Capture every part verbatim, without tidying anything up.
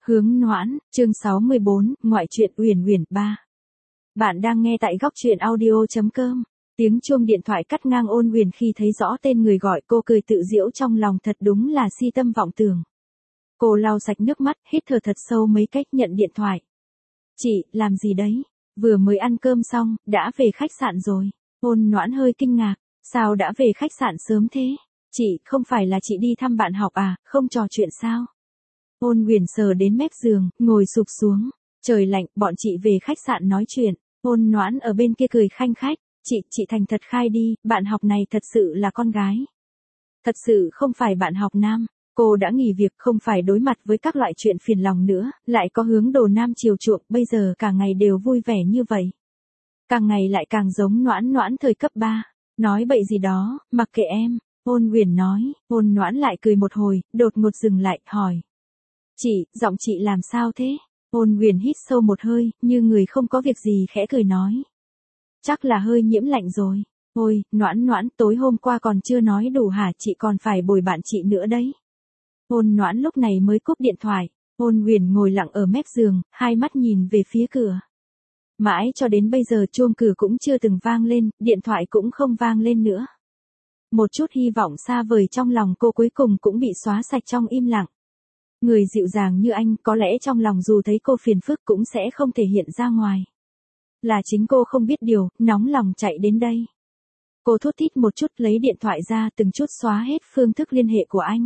Hướng Noãn, chương sáu mươi bốn, ngoại truyện Uyển Uyển ba. Bạn đang nghe tại góc truyện audio chấm com. Tiếng chuông điện thoại cắt ngang Ôn Uyển khi thấy rõ tên người gọi, cô cười tự giễu trong lòng, thật đúng là si tâm vọng tưởng. Cô lau sạch nước mắt, hít thở thật sâu mấy cách nhận điện thoại. Chị, làm gì đấy? Vừa mới ăn cơm xong, đã về khách sạn rồi. Ôn Noãn hơi kinh ngạc, sao đã về khách sạn sớm thế? Chị, không phải là chị đi thăm bạn học à, không trò chuyện sao? Ôn Uyển sờ đến mép giường, ngồi sụp xuống. Trời lạnh, bọn chị về khách sạn nói chuyện. Ôn Noãn ở bên kia cười khanh khách. Chị, chị thành thật khai đi, bạn học này thật sự là con gái. Thật sự không phải bạn học nam. Cô đã nghỉ việc, không phải đối mặt với các loại chuyện phiền lòng nữa, lại có hướng đồ nam chiều chuộng, bây giờ cả ngày đều vui vẻ như vậy. Càng ngày lại càng giống Noãn Noãn thời cấp ba. Nói bậy gì đó, mặc kệ em. Ôn Uyển nói. Ôn Noãn lại cười một hồi, đột ngột dừng lại, hỏi. Chị, giọng chị làm sao thế? Ôn Uyển hít sâu một hơi, như người không có việc gì khẽ cười nói. Chắc là hơi nhiễm lạnh rồi. Ôi, Noãn Noãn, tối hôm qua còn chưa nói đủ hả, chị còn phải bồi bạn chị nữa đấy. Ôn Noãn lúc này mới cúp điện thoại. Ôn Uyển ngồi lặng ở mép giường, hai mắt nhìn về phía cửa. Mãi cho đến bây giờ chuông cửa cũng chưa từng vang lên, điện thoại cũng không vang lên nữa. Một chút hy vọng xa vời trong lòng cô cuối cùng cũng bị xóa sạch trong im lặng. Người dịu dàng như anh, có lẽ trong lòng dù thấy cô phiền phức cũng sẽ không thể hiện ra ngoài. Là chính cô không biết điều, nóng lòng chạy đến đây. Cô thốt thít một chút, lấy điện thoại ra, từng chút xóa hết phương thức liên hệ của anh.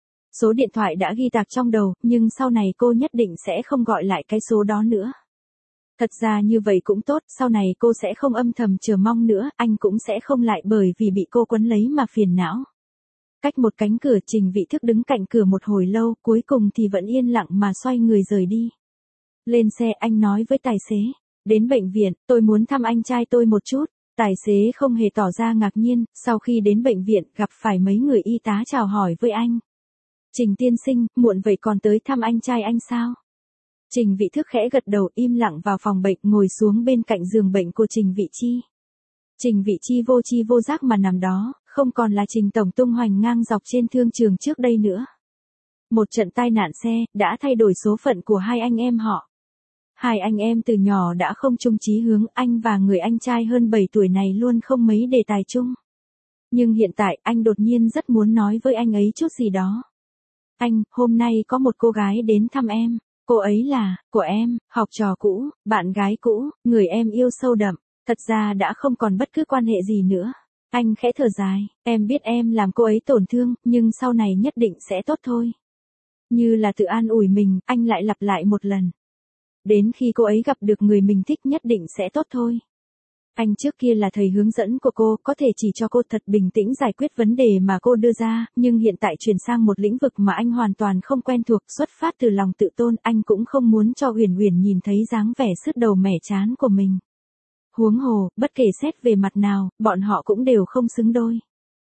Số điện thoại đã ghi tạc trong đầu, nhưng sau này cô nhất định sẽ không gọi lại cái số đó nữa. Thật ra như vậy cũng tốt, sau này cô sẽ không âm thầm chờ mong nữa, anh cũng sẽ không lại bởi vì bị cô quấn lấy mà phiền não. Cách một cánh cửa, Trình Vị Thức đứng cạnh cửa một hồi lâu, cuối cùng thì vẫn yên lặng mà xoay người rời đi. Lên xe, anh nói với tài xế. Đến bệnh viện, tôi muốn thăm anh trai tôi một chút. Tài xế không hề tỏ ra ngạc nhiên, sau khi đến bệnh viện, gặp phải mấy người y tá chào hỏi với anh. Trình tiên sinh, muộn vậy còn tới thăm anh trai anh sao? Trình Vị Thức khẽ gật đầu, im lặng vào phòng bệnh, ngồi xuống bên cạnh giường bệnh của Trình Vị Chi. Trình Vị Chi vô chi vô giác mà nằm đó, không còn là Trình tổng tung hoành ngang dọc trên thương trường trước đây nữa. Một trận tai nạn xe, đã thay đổi số phận của hai anh em họ. Hai anh em từ nhỏ đã không chung chí hướng, anh và người anh trai hơn bảy tuổi này luôn không mấy đề tài chung. Nhưng hiện tại, anh đột nhiên rất muốn nói với anh ấy chút gì đó. Anh, hôm nay có một cô gái đến thăm em. Cô ấy là, của em, học trò cũ, bạn gái cũ, người em yêu sâu đậm. Thật ra đã không còn bất cứ quan hệ gì nữa. Anh khẽ thở dài, em biết em làm cô ấy tổn thương, nhưng sau này nhất định sẽ tốt thôi. Như là tự an ủi mình, anh lại lặp lại một lần. Đến khi cô ấy gặp được người mình thích nhất định sẽ tốt thôi. Anh trước kia là thầy hướng dẫn của cô, có thể chỉ cho cô thật bình tĩnh giải quyết vấn đề mà cô đưa ra, nhưng hiện tại chuyển sang một lĩnh vực mà anh hoàn toàn không quen thuộc, xuất phát từ lòng tự tôn, anh cũng không muốn cho Uyển Uyển nhìn thấy dáng vẻ sứt đầu mẻ trán của mình. Huống hồ, bất kể xét về mặt nào, bọn họ cũng đều không xứng đôi.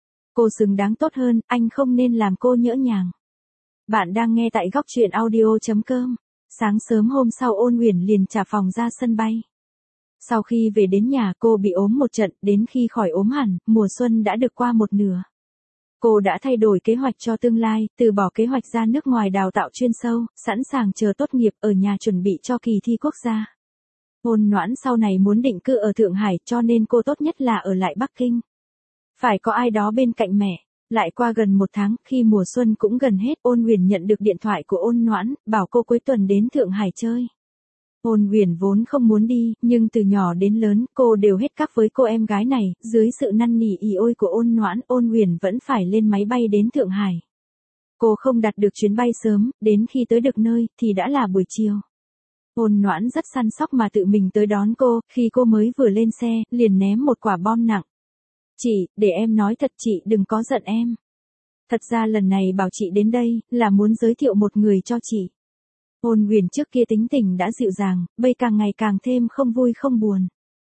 Cô xứng đáng tốt hơn, anh không nên làm cô nhỡ nhàng. Bạn đang nghe tại góc truyện audio chấm com. Sáng sớm hôm sau Ôn Uyển liền trả phòng ra sân bay. Sau khi về đến nhà cô bị ốm một trận, đến khi khỏi ốm hẳn, mùa xuân đã được qua một nửa. Cô đã thay đổi kế hoạch cho tương lai, từ bỏ kế hoạch ra nước ngoài đào tạo chuyên sâu, sẵn sàng chờ tốt nghiệp ở nhà chuẩn bị cho kỳ thi quốc gia. Ôn Noãn sau này muốn định cư ở Thượng Hải, cho nên cô tốt nhất là ở lại Bắc Kinh. Phải có ai đó bên cạnh mẹ. Lại qua gần một tháng, khi mùa xuân cũng gần hết, Ôn Uyển nhận được điện thoại của Ôn Noãn, bảo cô cuối tuần đến Thượng Hải chơi. Ôn Uyển vốn không muốn đi, nhưng từ nhỏ đến lớn, cô đều hết cắp với cô em gái này, dưới sự năn nỉ ỉ ôi của Ôn Noãn, Ôn Uyển vẫn phải lên máy bay đến Thượng Hải. Cô không đặt được chuyến bay sớm, đến khi tới được nơi, thì đã là buổi chiều. Ôn Noãn rất săn sóc mà tự mình tới đón cô, khi cô mới vừa lên xe, liền ném một quả bom nặng. Chị, để em nói thật, chị đừng có giận em. Thật ra lần này bảo chị đến đây, là muốn giới thiệu một người cho chị. Ôn Uyển trước kia tính tình đã dịu dàng, bây càng ngày càng thêm không vui không buồn.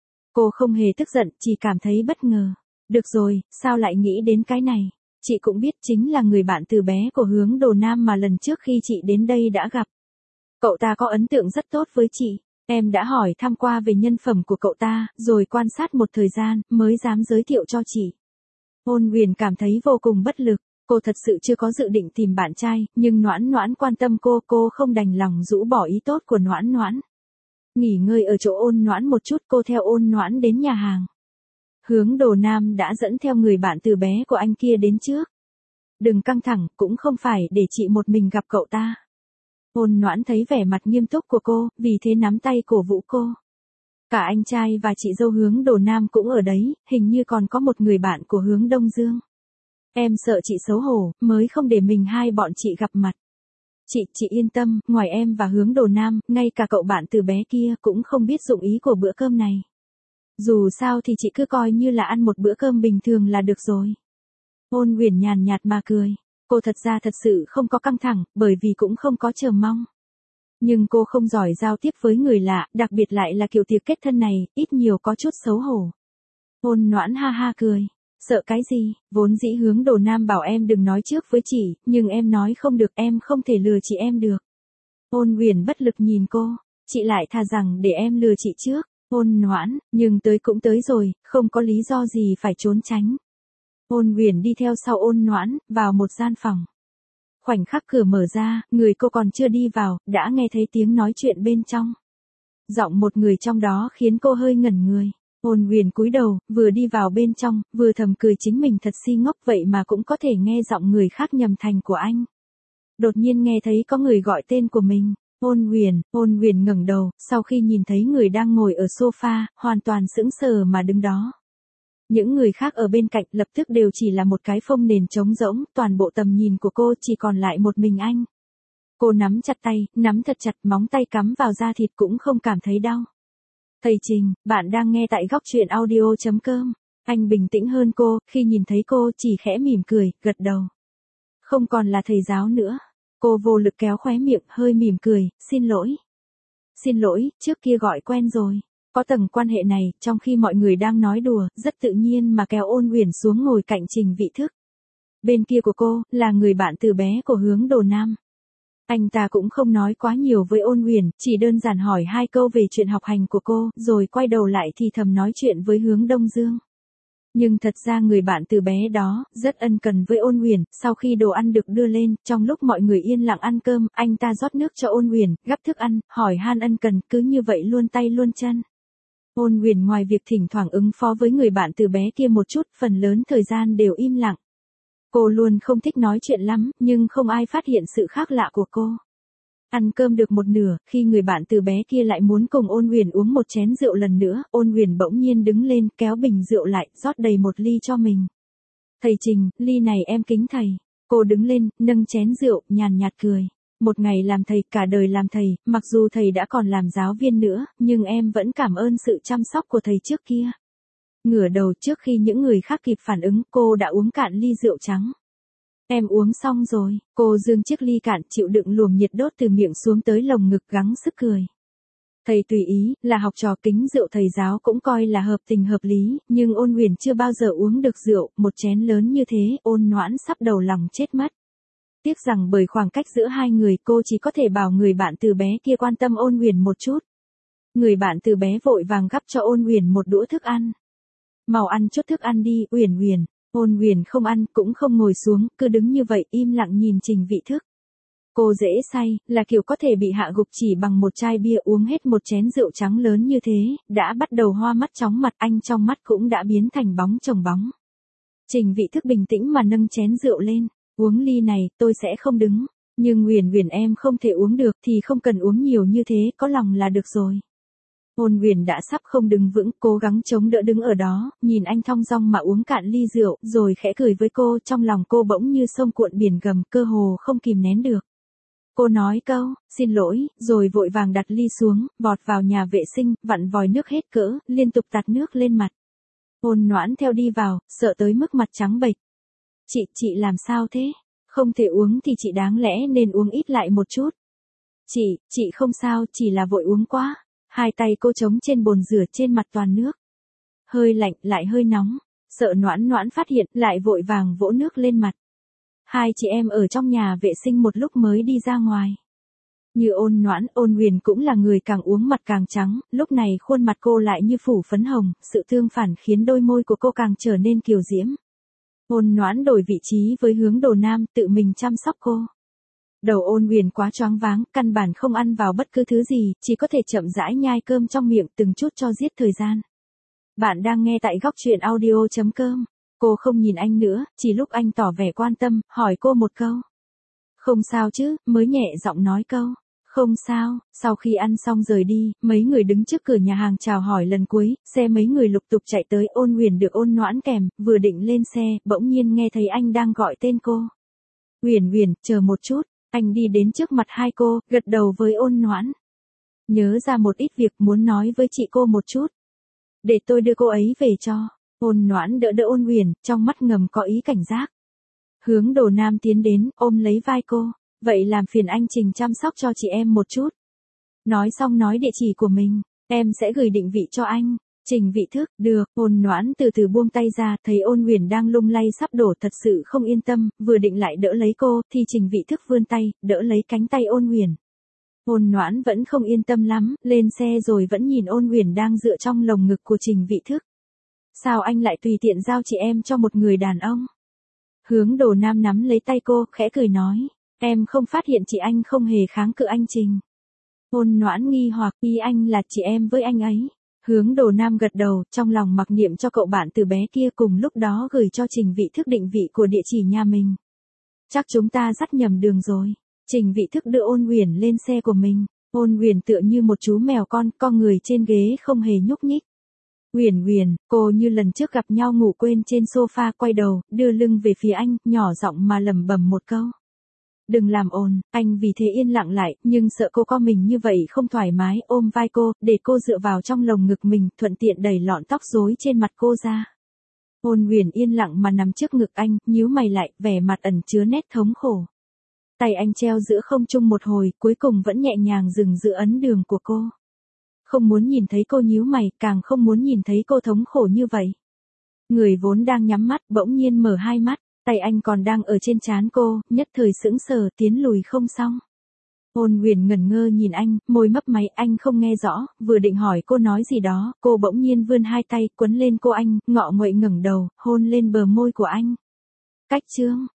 Cô không hề tức giận, chỉ cảm thấy bất ngờ. Được rồi, sao lại nghĩ đến cái này? Chị cũng biết chính là người bạn từ bé của Hướng Đồ Nam mà lần trước khi chị đến đây đã gặp. Cậu ta có ấn tượng rất tốt với chị. Em đã hỏi thăm qua về nhân phẩm của cậu ta, rồi quan sát một thời gian, mới dám giới thiệu cho chị. Ôn Uyển cảm thấy vô cùng bất lực. Cô thật sự chưa có dự định tìm bạn trai, nhưng Noãn Noãn quan tâm cô, cô không đành lòng rũ bỏ ý tốt của Noãn Noãn. Nghỉ ngơi ở chỗ Ôn Noãn một chút, cô theo Ôn Noãn đến nhà hàng. Hướng Đồ Nam đã dẫn theo người bạn từ bé của anh kia đến trước. Đừng căng thẳng, cũng không phải để chị một mình gặp cậu ta. Ôn Noãn thấy vẻ mặt nghiêm túc của cô, vì thế nắm tay cổ vũ cô. Cả anh trai và chị dâu Hướng Đồ Nam cũng ở đấy, hình như còn có một người bạn của Hướng Đông Dương. Em sợ chị xấu hổ, mới không để mình hai bọn chị gặp mặt. Chị, chị yên tâm, ngoài em và Hướng Đồ Nam, ngay cả cậu bạn từ bé kia cũng không biết dụng ý của bữa cơm này. Dù sao thì chị cứ coi như là ăn một bữa cơm bình thường là được rồi. Ôn Uyển nhàn nhạt mà cười. Cô thật ra thật sự không có căng thẳng, bởi vì cũng không có chờ mong. Nhưng cô không giỏi giao tiếp với người lạ, đặc biệt lại là kiểu tiệc kết thân này, ít nhiều có chút xấu hổ. Ôn Noãn ha ha cười. Sợ cái gì, vốn dĩ Hướng Đồ Nam bảo em đừng nói trước với chị, nhưng em nói không được, em không thể lừa chị em được. Ôn Uyển bất lực nhìn cô, chị lại thà rằng để em lừa chị trước. Ôn Noãn, nhưng tới cũng tới rồi, không có lý do gì phải trốn tránh. Ôn Uyển đi theo sau Ôn Noãn, vào một gian phòng. Khoảnh khắc cửa mở ra, người cô còn chưa đi vào, đã nghe thấy tiếng nói chuyện bên trong. Giọng một người trong đó khiến cô hơi ngẩn người. Ôn Uyển cúi đầu, vừa đi vào bên trong, vừa thầm cười chính mình thật si ngốc vậy mà cũng có thể nghe giọng người khác nhầm thành của anh. Đột nhiên nghe thấy có người gọi tên của mình. Ôn Uyển, Ôn Uyển ngẩng đầu, sau khi nhìn thấy người đang ngồi ở sofa, hoàn toàn sững sờ mà đứng đó. Những người khác ở bên cạnh lập tức đều chỉ là một cái phông nền trống rỗng, toàn bộ tầm nhìn của cô chỉ còn lại một mình anh. Cô nắm chặt tay, nắm thật chặt, móng tay cắm vào da thịt cũng không cảm thấy đau. Thầy Trình, bạn đang nghe tại góc truyện audio chấm com. Anh bình tĩnh hơn cô, khi nhìn thấy cô chỉ khẽ mỉm cười, gật đầu. Không còn là thầy giáo nữa. Cô vô lực kéo khóe miệng, hơi mỉm cười, xin lỗi. Xin lỗi, trước kia gọi quen rồi. Có tầng quan hệ này, trong khi mọi người đang nói đùa, rất tự nhiên mà kéo Ôn Uyển xuống ngồi cạnh Trình Vị Thức. Bên kia của cô, là người bạn từ bé của Hướng Đồ Nam. Anh ta cũng không nói quá nhiều với Ôn Uyển, chỉ đơn giản hỏi hai câu về chuyện học hành của cô, rồi quay đầu lại thì thầm nói chuyện với Hướng Đông Dương. Nhưng thật ra người bạn từ bé đó, rất ân cần với Ôn Uyển, sau khi đồ ăn được đưa lên, trong lúc mọi người yên lặng ăn cơm, anh ta rót nước cho Ôn Uyển, gắp thức ăn, hỏi han ân cần, cứ như vậy luôn tay luôn chân. Ôn Uyển ngoài việc thỉnh thoảng ứng phó với người bạn từ bé kia một chút, phần lớn thời gian đều im lặng. Cô luôn không thích nói chuyện lắm, nhưng không ai phát hiện sự khác lạ của cô. Ăn cơm được một nửa, khi người bạn từ bé kia lại muốn cùng Ôn Uyển uống một chén rượu lần nữa, Ôn Uyển bỗng nhiên đứng lên, kéo bình rượu lại, rót đầy một ly cho mình. Thầy Trình, ly này em kính thầy. Cô đứng lên, nâng chén rượu, nhàn nhạt cười. Một ngày làm thầy, cả đời làm thầy, mặc dù thầy đã còn làm giáo viên nữa, nhưng em vẫn cảm ơn sự chăm sóc của thầy trước kia. Ngửa đầu trước khi những người khác kịp phản ứng, cô đã uống cạn ly rượu trắng. Em uống xong rồi, cô dương chiếc ly cạn, chịu đựng luồng nhiệt đốt từ miệng xuống tới lồng ngực, gắng sức cười. Thầy tùy ý, là học trò kính rượu thầy giáo cũng coi là hợp tình hợp lý, nhưng Ôn Uyển chưa bao giờ uống được rượu, một chén lớn như thế, Ôn Noãn sắp đầu lòng chết mất. Tiếc rằng bởi khoảng cách giữa hai người, cô chỉ có thể bảo người bạn từ bé kia quan tâm Ôn Uyển một chút. Người bạn từ bé vội vàng gắp cho Ôn Uyển một đũa thức ăn. Mau ăn chút thức ăn đi, Uyển Uyển. Ôn Uyển không ăn, cũng không ngồi xuống, cứ đứng như vậy im lặng nhìn Trình Vị Thức. Cô dễ say, là kiểu có thể bị hạ gục chỉ bằng một chai bia, uống hết một chén rượu trắng lớn như thế, đã bắt đầu hoa mắt chóng mặt, anh trong mắt cũng đã biến thành bóng chồng bóng. Trình Vị Thức bình tĩnh mà nâng chén rượu lên, uống ly này, tôi sẽ không đứng, nhưng Uyển Uyển em không thể uống được thì không cần uống nhiều như thế, có lòng là được rồi. Ôn Uyển đã sắp không đứng vững, cố gắng chống đỡ đứng ở đó, nhìn anh thong dong mà uống cạn ly rượu, rồi khẽ cười với cô, trong lòng cô bỗng như sông cuộn biển gầm, cơ hồ không kìm nén được. Cô nói câu, xin lỗi, rồi vội vàng đặt ly xuống, vọt vào nhà vệ sinh, vặn vòi nước hết cỡ, liên tục tạt nước lên mặt. Ôn Noãn theo đi vào, sợ tới mức mặt trắng bệch. Chị, chị làm sao thế? Không thể uống thì chị đáng lẽ nên uống ít lại một chút. Chị, chị không sao, chỉ là vội uống quá. Hai tay cô chống trên bồn rửa, trên mặt toàn nước. Hơi lạnh, lại hơi nóng. Sợ Noãn Noãn phát hiện, lại vội vàng vỗ nước lên mặt. Hai chị em ở trong nhà vệ sinh một lúc mới đi ra ngoài. Như Ôn Noãn, Ôn Uyển cũng là người càng uống mặt càng trắng, lúc này khuôn mặt cô lại như phủ phấn hồng, sự tương phản khiến đôi môi của cô càng trở nên kiều diễm. Ôn Noãn đổi vị trí với Hướng Đồ Nam, tự mình chăm sóc cô. Đầu Ôn Huyền quá choáng váng, căn bản không ăn vào bất cứ thứ gì, chỉ có thể chậm rãi nhai cơm trong miệng từng chút cho giết thời gian. Bạn đang nghe tại góc truyện audio.com. Cô không nhìn anh nữa, chỉ lúc anh tỏ vẻ quan tâm, hỏi cô một câu. Không sao chứ, mới nhẹ giọng nói câu. Không sao. Sau khi ăn xong rời đi, mấy người đứng trước cửa nhà hàng chào hỏi lần cuối, xe mấy người lục tục chạy tới. Ôn Huyền được Ôn Noãn kèm, vừa định lên xe, bỗng nhiên nghe thấy anh đang gọi tên cô. Huyền Huyền, chờ một chút. Anh đi đến trước mặt hai cô, gật đầu với Ôn Noãn. Nhớ ra một ít việc muốn nói với chị cô một chút. Để tôi đưa cô ấy về cho. Ôn Noãn đỡ đỡ Ôn Huyền, trong mắt ngầm có ý cảnh giác. Hướng Đồ Nam tiến đến, ôm lấy vai cô. Vậy làm phiền anh Trình chăm sóc cho chị em một chút. Nói xong nói địa chỉ của mình, em sẽ gửi định vị cho anh. Trình Vị Thức, được. Ôn Noãn từ từ buông tay ra, thấy Ôn Huyền đang lung lay sắp đổ, thật sự không yên tâm, vừa định lại đỡ lấy cô, thì Trình Vị Thức vươn tay, đỡ lấy cánh tay Ôn Huyền. Ôn Noãn vẫn không yên tâm lắm, lên xe rồi vẫn nhìn Ôn Huyền đang dựa trong lồng ngực của Trình Vị Thức. Sao anh lại tùy tiện giao chị em cho một người đàn ông? Hướng Đồ Nam nắm lấy tay cô, khẽ cười nói, em không phát hiện chị anh không hề kháng cự anh Trình. Ôn Noãn nghi hoặc, ý anh là chị em với anh ấy. Hướng Đồ Nam gật đầu, trong lòng mặc niệm cho cậu bạn từ bé kia, cùng lúc đó gửi cho Trình Vị Thức định vị của địa chỉ nhà mình. Chắc chúng ta dắt nhầm đường rồi. Trình Vị Thức đưa Ôn Huyền lên xe của mình. Ôn Huyền tựa như một chú mèo con, co người trên ghế không hề nhúc nhích. Huyền Huyền, cô như lần trước gặp nhau ngủ quên trên sofa, quay đầu, đưa lưng về phía anh, nhỏ giọng mà lẩm bẩm một câu. Đừng làm ồn. Anh vì thế yên lặng lại, nhưng sợ cô co mình như vậy không thoải mái, ôm vai cô, để cô dựa vào trong lồng ngực mình, thuận tiện đẩy lọn tóc rối trên mặt cô ra. Ôn Huyền yên lặng mà nằm trước ngực anh, nhíu mày lại, vẻ mặt ẩn chứa nét thống khổ. Tay anh treo giữa không trung một hồi, cuối cùng vẫn nhẹ nhàng dừng giữ ấn đường của cô. Không muốn nhìn thấy cô nhíu mày, càng không muốn nhìn thấy cô thống khổ như vậy. Người vốn đang nhắm mắt, bỗng nhiên mở hai mắt, tay anh còn đang ở trên trán cô, nhất thời sững sờ, tiến lùi không xong. Ôn Huyền ngẩn ngơ nhìn anh, môi mấp máy, anh không nghe rõ, vừa định hỏi cô nói gì đó, cô bỗng nhiên vươn hai tay, quấn lên cô anh, ngọ nguậy ngẩng đầu, hôn lên bờ môi của anh. Cách chương.